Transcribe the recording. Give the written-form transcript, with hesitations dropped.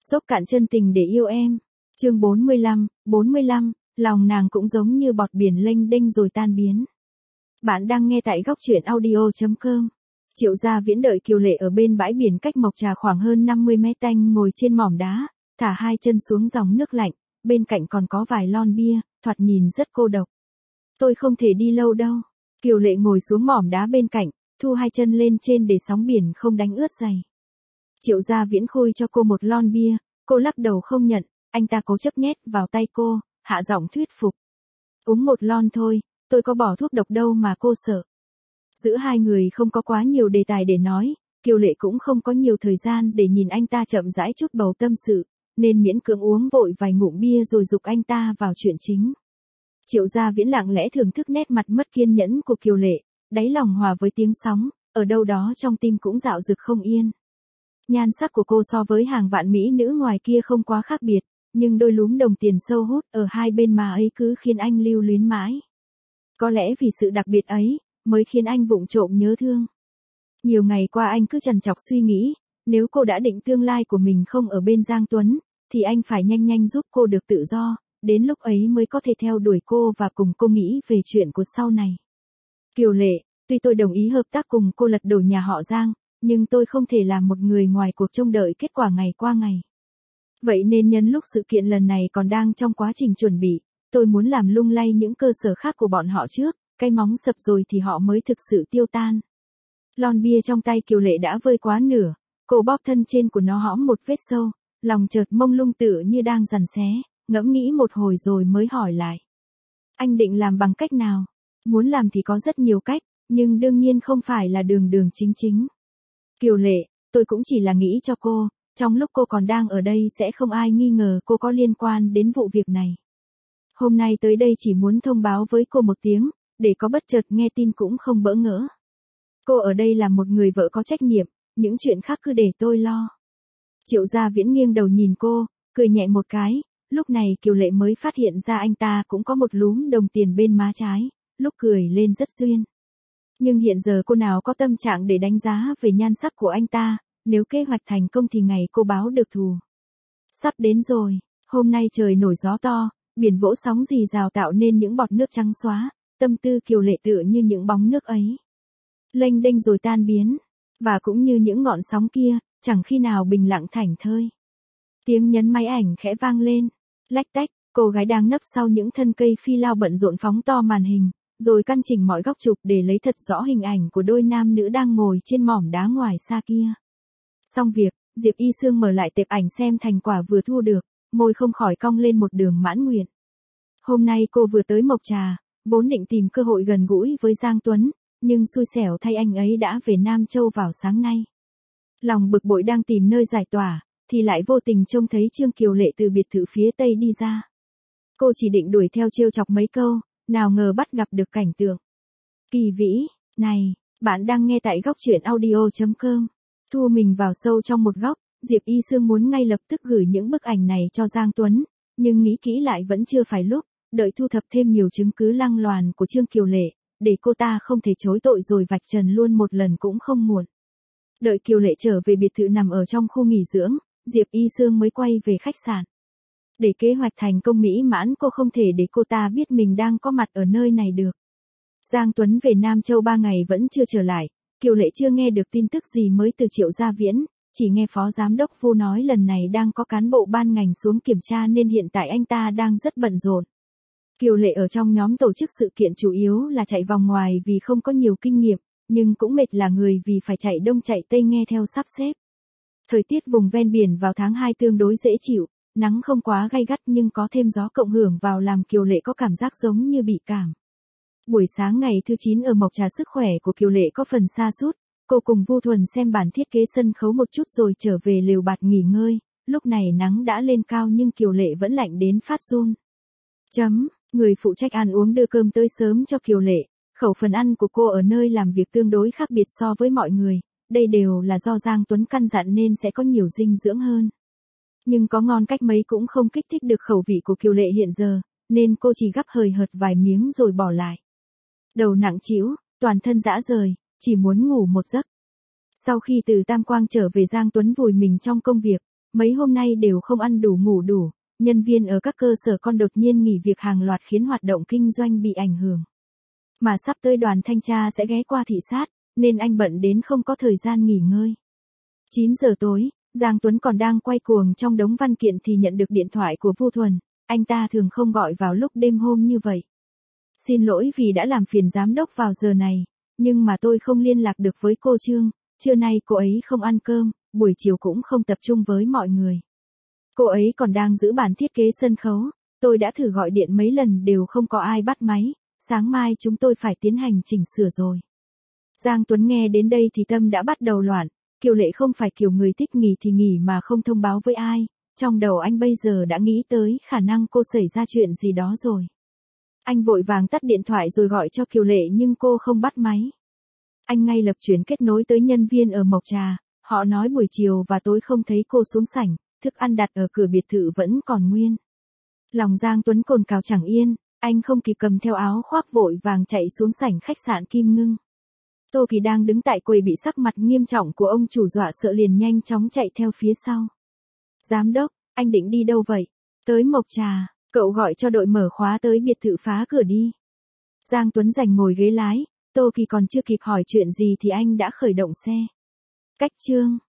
Dốc cạn chân tình để yêu em. Chương 45, lòng nàng cũng giống như bọt biển lênh đênh rồi tan biến. Bạn đang nghe tại góc truyện audio.com. Triệu Gia Viễn đợi Kiều Lệ ở bên bãi biển cách Mộc Trà khoảng hơn 50 mét, anh ngồi trên mỏm đá, thả hai chân xuống dòng nước lạnh, bên cạnh còn có vài lon bia, thoạt nhìn rất cô độc. Tôi không thể đi lâu đâu. Kiều Lệ ngồi xuống mỏm đá bên cạnh, thu hai chân lên trên để sóng biển không đánh ướt giày. Triệu Gia Viễn khui cho cô một lon bia, cô lắc đầu không nhận, anh ta cố chấp nhét vào tay cô, hạ giọng thuyết phục. Uống một lon thôi, tôi có bỏ thuốc độc đâu mà cô sợ. Giữa hai người không có quá nhiều đề tài để nói, Kiều Lệ cũng không có nhiều thời gian để nhìn anh ta chậm rãi chút bầu tâm sự, nên miễn cưỡng uống vội vài ngụm bia rồi giục anh ta vào chuyện chính. Triệu Gia Viễn lặng lẽ thưởng thức nét mặt mất kiên nhẫn của Kiều Lệ, đáy lòng hòa với tiếng sóng, ở đâu đó trong tim cũng dạo dực không yên. Nhan sắc của cô so với hàng vạn mỹ nữ ngoài kia không quá khác biệt, nhưng đôi lúm đồng tiền sâu hút ở hai bên má ấy cứ khiến anh lưu luyến mãi. Có lẽ vì sự đặc biệt ấy, mới khiến anh vụng trộm nhớ thương. Nhiều ngày qua anh cứ trằn trọc suy nghĩ, nếu cô đã định tương lai của mình không ở bên Giang Tuấn, thì anh phải nhanh nhanh giúp cô được tự do, đến lúc ấy mới có thể theo đuổi cô và cùng cô nghĩ về chuyện của sau này. Kiều Lệ, tuy tôi đồng ý hợp tác cùng cô lật đổ nhà họ Giang, nhưng tôi không thể làm một người ngoài cuộc trông đợi kết quả ngày qua ngày. Vậy nên nhân lúc sự kiện lần này còn đang trong quá trình chuẩn bị, tôi muốn làm lung lay những cơ sở khác của bọn họ trước, cái móng sập rồi thì họ mới thực sự tiêu tan. Lon bia trong tay Kiều Lệ đã vơi quá nửa, cô bóp thân trên của nó hõm một vết sâu, lòng chợt mông lung tựa như đang giằng xé, ngẫm nghĩ một hồi rồi mới hỏi lại. Anh định làm bằng cách nào? Muốn làm thì có rất nhiều cách, nhưng đương nhiên không phải là đường đường chính chính. Kiều Lệ, tôi cũng chỉ là nghĩ cho cô, trong lúc cô còn đang ở đây sẽ không ai nghi ngờ cô có liên quan đến vụ việc này. Hôm nay tới đây chỉ muốn thông báo với cô một tiếng, để có bất chợt nghe tin cũng không bỡ ngỡ. Cô ở đây là một người vợ có trách nhiệm, những chuyện khác cứ để tôi lo. Triệu Gia Viễn nghiêng đầu nhìn cô, cười nhẹ một cái, lúc này Kiều Lệ mới phát hiện ra anh ta cũng có một lúm đồng tiền bên má trái, lúc cười lên rất duyên. Nhưng hiện giờ cô nào có tâm trạng để đánh giá về nhan sắc của anh ta, nếu kế hoạch thành công thì ngày cô báo được thù. Sắp đến rồi, hôm nay trời nổi gió to, biển vỗ sóng rì rào tạo nên những bọt nước trắng xóa, tâm tư Kiều Lệ tựa như những bóng nước ấy. Lênh đênh rồi tan biến, và cũng như những ngọn sóng kia, chẳng khi nào bình lặng thảnh thơi. Tiếng nhấn máy ảnh khẽ vang lên, lách tách, cô gái đang nấp sau những thân cây phi lao bận rộn phóng to màn hình, rồi căn chỉnh mọi góc chụp để lấy thật rõ hình ảnh của đôi nam nữ đang ngồi trên mỏm đá ngoài xa kia. Xong việc, Diệp Y Sương mở lại tệp ảnh xem thành quả vừa thu được, môi không khỏi cong lên một đường mãn nguyện. Hôm nay cô vừa tới Mộc Trà, vốn định tìm cơ hội gần gũi với Giang Tuấn, nhưng xui xẻo thay anh ấy đã về Nam Châu vào sáng nay. Lòng bực bội đang tìm nơi giải tỏa, thì lại vô tình trông thấy Trương Kiều Lệ từ biệt thự phía tây đi ra. Cô chỉ định đuổi theo trêu chọc mấy câu, nào ngờ bắt gặp được cảnh tượng kỳ vĩ này. Bạn đang nghe tại góc truyện audio.com. Thu mình vào sâu trong một góc, Diệp Y Sương muốn ngay lập tức gửi những bức ảnh này cho Giang Tuấn, nhưng nghĩ kỹ lại vẫn chưa phải lúc, đợi thu thập thêm nhiều chứng cứ lăng loàn của Trương Kiều Lệ, để cô ta không thể chối tội rồi vạch trần luôn một lần cũng không muộn. Đợi Kiều Lệ trở về biệt thự nằm ở trong khu nghỉ dưỡng, Diệp Y Sương mới quay về khách sạn. Để kế hoạch thành công mỹ mãn, cô không thể để cô ta biết mình đang có mặt ở nơi này được. Giang Tuấn về Nam Châu 3 ngày vẫn chưa trở lại, Kiều Lệ chưa nghe được tin tức gì mới từ Triệu Gia Viễn, chỉ nghe Phó Giám đốc Vu nói lần này đang có cán bộ ban ngành xuống kiểm tra nên hiện tại anh ta đang rất bận rộn. Kiều Lệ ở trong nhóm tổ chức sự kiện chủ yếu là chạy vòng ngoài vì không có nhiều kinh nghiệm, nhưng cũng mệt là người vì phải chạy đông chạy tây nghe theo sắp xếp. Thời tiết vùng ven biển vào tháng 2 tương đối dễ chịu, nắng không quá gay gắt nhưng có thêm gió cộng hưởng vào làm Kiều Lệ có cảm giác giống như bị cảm. Buổi sáng ngày thứ 9 ở Mộc Trà sức khỏe của Kiều Lệ có phần sa sút, cô cùng Vu Thuần xem bản thiết kế sân khấu một chút rồi trở về lều bạt nghỉ ngơi, lúc này nắng đã lên cao nhưng Kiều Lệ vẫn lạnh đến phát run. Người phụ trách ăn uống đưa cơm tới sớm cho Kiều Lệ, khẩu phần ăn của cô ở nơi làm việc tương đối khác biệt so với mọi người, đây đều là do Giang Tuấn căn dặn nên sẽ có nhiều dinh dưỡng hơn. Nhưng có ngon cách mấy cũng không kích thích được khẩu vị của Kiều Lệ hiện giờ, nên cô chỉ gắp hời hợt vài miếng rồi bỏ lại. Đầu nặng trĩu, toàn thân rã rời, chỉ muốn ngủ một giấc. Sau khi từ Tam Quang trở về Giang Tuấn vùi mình trong công việc, mấy hôm nay đều không ăn đủ ngủ đủ, nhân viên ở các cơ sở con đột nhiên nghỉ việc hàng loạt khiến hoạt động kinh doanh bị ảnh hưởng. Mà sắp tới đoàn thanh tra sẽ ghé qua thị sát, nên anh bận đến không có thời gian nghỉ ngơi. 9 giờ tối, Giang Tuấn còn đang quay cuồng trong đống văn kiện thì nhận được điện thoại của Vu Thuần, anh ta thường không gọi vào lúc đêm hôm như vậy. Xin lỗi vì đã làm phiền giám đốc vào giờ này, nhưng mà tôi không liên lạc được với cô Trương, trưa nay cô ấy không ăn cơm, buổi chiều cũng không tập trung với mọi người. Cô ấy còn đang giữ bản thiết kế sân khấu, tôi đã thử gọi điện mấy lần đều không có ai bắt máy, sáng mai chúng tôi phải tiến hành chỉnh sửa rồi. Giang Tuấn nghe đến đây thì tâm đã bắt đầu loạn, Kiều Lệ không phải kiểu người thích nghỉ thì nghỉ mà không thông báo với ai, trong đầu anh bây giờ đã nghĩ tới khả năng cô xảy ra chuyện gì đó rồi. Anh vội vàng tắt điện thoại rồi gọi cho Kiều Lệ nhưng cô không bắt máy. Anh ngay lập chuyển kết nối tới nhân viên ở Mộc Trà, họ nói buổi chiều và tối không thấy cô xuống sảnh, thức ăn đặt ở cửa biệt thự vẫn còn nguyên. Lòng Giang Tuấn cồn cào chẳng yên, anh không kịp cầm theo áo khoác vội vàng chạy xuống sảnh khách sạn Kim Ngưng. Tô Kỳ đang đứng tại quầy bị sắc mặt nghiêm trọng của ông chủ dọa sợ liền nhanh chóng chạy theo phía sau. Giám đốc, anh định đi đâu vậy? Tới Mộc Trà, cậu gọi cho đội mở khóa tới biệt thự phá cửa đi. Giang Tuấn giành ngồi ghế lái, Tô Kỳ còn chưa kịp hỏi chuyện gì thì anh đã khởi động xe. Cách chương